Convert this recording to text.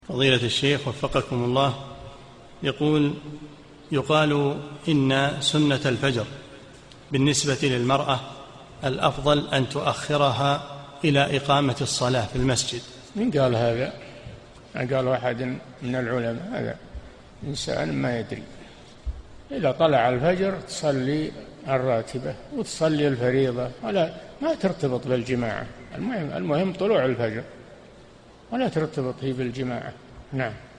فضيلة الشيخ وفقكم الله، يقال إن سنة الفجر بالنسبة للمرأة الأفضل أن تؤخرها إلى إقامة الصلاة في المسجد. من قال هذا؟ قال واحد من العلماء، هذا إنسان ما يدري. إذا طلع الفجر تصلي الراتبة وتصلي الفريضة، ولا ما ترتبط بالجماعة. المهم طلوع الفجر، ولا ترتبط هي بالجماعة. نعم.